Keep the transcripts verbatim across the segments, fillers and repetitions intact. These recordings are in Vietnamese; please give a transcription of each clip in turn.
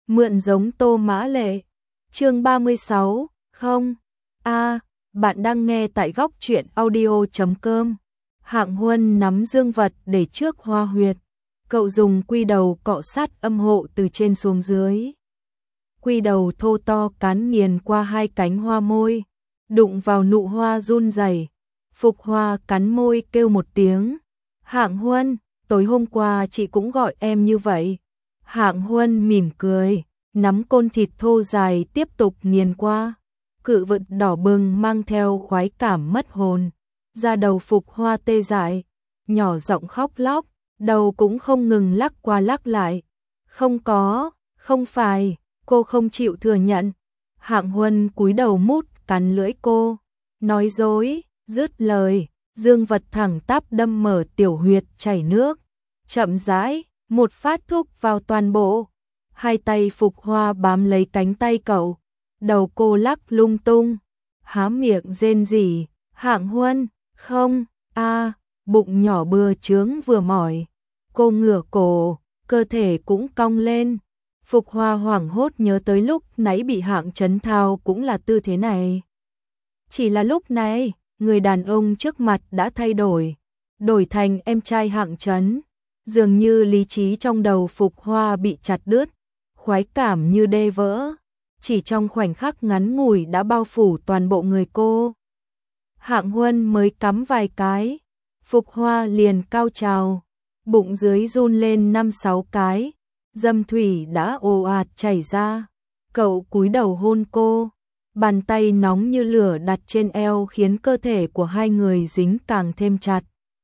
Mượn giống Tô Mã Lệ. Chương ba mươi sáu, không. A, bạn đang nghe tại góc truyện audio chấm com. Hạng Huân nắm dương vật để trước hoa huyệt. Cậu dùng quy đầu cọ sát âm hộ từ trên xuống dưới. Quy đầu thô to cán nghiền qua hai cánh hoa môi, đụng vào nụ hoa run rẩy. Phục Hoa cắn môi kêu một tiếng. Hạng Huân, tối hôm qua chị cũng gọi em như vậy. Hạng Huân mỉm cười, nắm côn thịt thô dài tiếp tục nghiền qua. Cự vật đỏ bừng mang theo khoái cảm mất hồn. Da đầu Phục Hoa tê dại, nhỏ giọng khóc lóc, đầu cũng không ngừng lắc qua lắc lại. Không có, không phải, cô không chịu thừa nhận. Hạng Huân cúi đầu mút cắn lưỡi cô, nói dối, dứt lời, dương vật thẳng tắp đâm mở tiểu huyệt chảy nước. Chậm rãi, một phát thúc vào toàn bộ. Hai tay Phục Hoa bám lấy cánh tay cậu, đầu cô lắc lung tung, há miệng rên rỉ. Hạng Huân, không, a, bụng nhỏ bừa trướng vừa mỏi. Cô ngửa cổ, cơ thể cũng cong lên. Phục Hoa hoảng hốt nhớ tới lúc nãy bị Hạng Chấn thao cũng là tư thế này. Chỉ là lúc này, người đàn ông trước mặt đã thay đổi, đổi thành em trai Hạng Chấn. Dường như lý trí trong đầu Phục Hoa bị chặt đứt, khoái cảm như đê vỡ, chỉ trong khoảnh khắc ngắn ngủi đã bao phủ toàn bộ người cô. Hạng Huân mới cắm vài cái, Phục Hoa liền cao trào, bụng dưới run lên năm sáu cái, dâm thủy đã ồ ạt chảy ra. Cậu cúi đầu hôn cô, bàn tay nóng như lửa đặt trên eo khiến cơ thể của hai người dính càng thêm chặt.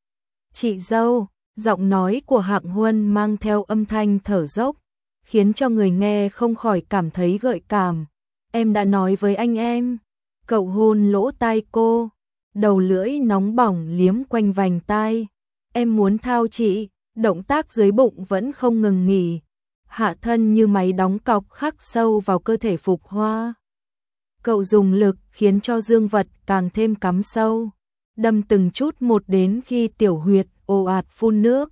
Chị dâu, giọng nói của Hạng Huân mang theo âm thanh thở dốc, khiến cho người nghe không khỏi cảm thấy gợi cảm. Em đã nói với anh em. Cậu hôn lỗ tai cô, đầu lưỡi nóng bỏng liếm quanh vành tai. Em muốn thao chị, động tác dưới bụng vẫn không ngừng nghỉ. Hạ thân như máy đóng cọc khắc sâu vào cơ thể Phục Hoa. Cậu dùng lực khiến cho dương vật càng thêm cắm sâu, đâm từng chút một đến khi tiểu huyệt ồ ạt phun nước.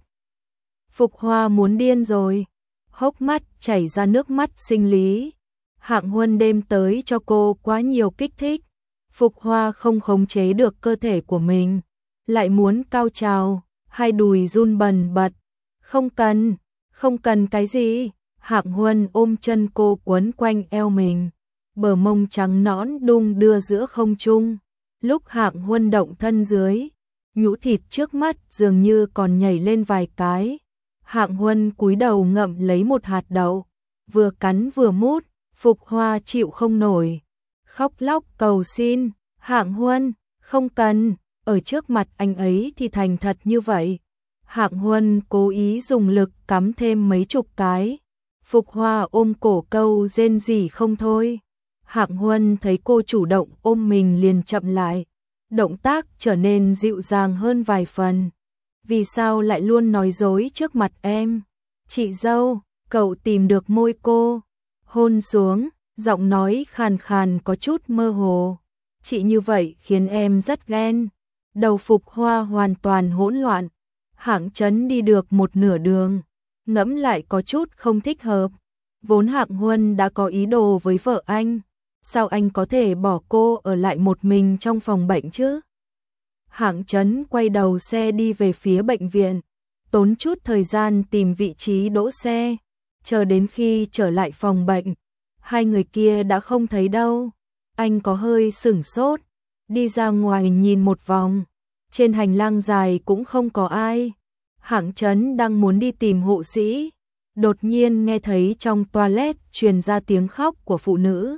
Phục Hoa muốn điên rồi, hốc mắt chảy ra nước mắt sinh lý. Hạng Huân đêm tới cho cô quá nhiều kích thích, Phục Hoa không khống chế được cơ thể của mình, lại muốn cao trào, hai đùi run bần bật. Không cần, không cần cái gì. Hạng Huân ôm chân cô quấn quanh eo mình, bờ mông trắng nõn đung đưa giữa không trung. Lúc Hạng Huân động thân dưới, nhũ thịt trước mắt dường như còn nhảy lên vài cái. Hạng Huân cúi đầu ngậm lấy một hạt đậu, vừa cắn vừa mút. Phục Hoa chịu không nổi, khóc lóc cầu xin. Hạng Huân, không cần, ở trước mặt anh ấy thì thành thật như vậy. Hạng Huân cố ý dùng lực cắm thêm mấy chục cái. Phục Hoa ôm cổ câu rên rỉ không thôi. Hạng Huân thấy cô chủ động ôm mình liền chậm lại, động tác trở nên dịu dàng hơn vài phần. Vì sao lại luôn nói dối trước mặt em? Chị dâu, cậu tìm được môi cô, hôn xuống, giọng nói khàn khàn có chút mơ hồ. Chị như vậy khiến em rất ghen. Đầu Phục Hoa hoàn toàn hỗn loạn. Hạng Chấn đi được một nửa đường, ngẫm lại có chút không thích hợp. Vốn Hạng Huân đã có ý đồ với vợ anh, sao anh có thể bỏ cô ở lại một mình trong phòng bệnh chứ? Hạng Chấn quay đầu xe đi về phía bệnh viện, tốn chút thời gian tìm vị trí đỗ xe, chờ đến khi trở lại phòng bệnh, hai người kia đã không thấy đâu. Anh có hơi sửng sốt, đi ra ngoài nhìn một vòng, trên hành lang dài cũng không có ai. Hạng Chấn đang muốn đi tìm hộ sĩ, đột nhiên nghe thấy trong toilet truyền ra tiếng khóc của phụ nữ.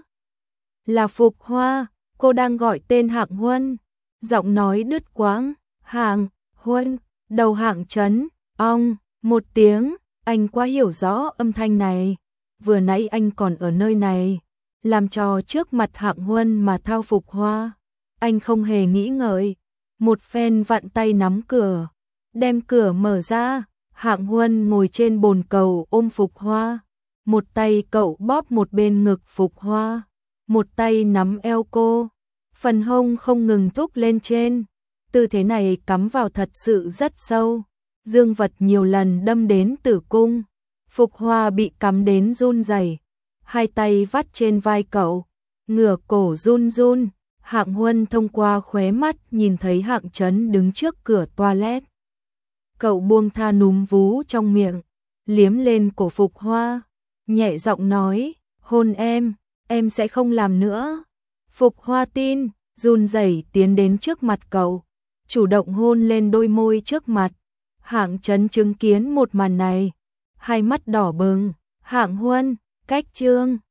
Là Phục Hoa, cô đang gọi tên Hạng Huân, giọng nói đứt quãng. Hạng Huân, đầu Hạng Chấn, ong, một tiếng, anh quá hiểu rõ âm thanh này. Vừa nãy anh còn ở nơi này, làm trò trước mặt Hạng Huân mà thao Phục Hoa. Anh không hề nghĩ ngợi, một phen vặn tay nắm cửa, đem cửa mở ra. Hạng Huân ngồi trên bồn cầu ôm Phục Hoa, một tay cậu bóp một bên ngực Phục Hoa, một tay nắm eo cô, phần hông không ngừng thúc lên trên. Tư thế này cắm vào thật sự rất sâu, dương vật nhiều lần đâm đến tử cung. Phục Hoa bị cắm đến run rẩy, hai tay vắt trên vai cậu, ngửa cổ run run. Hạng Huân thông qua khóe mắt nhìn thấy Hạng Chấn đứng trước cửa toilet. Cậu buông tha núm vú trong miệng, liếm lên cổ Phục Hoa, nhẹ giọng nói, hôn em, em sẽ không làm nữa. Phục Hoa tin, run rẩy tiến đến trước mặt cậu, chủ động hôn lên đôi môi trước mặt. Hạng Chấn chứng kiến một màn này, hai mắt đỏ bừng. Hạng Huân, cách chương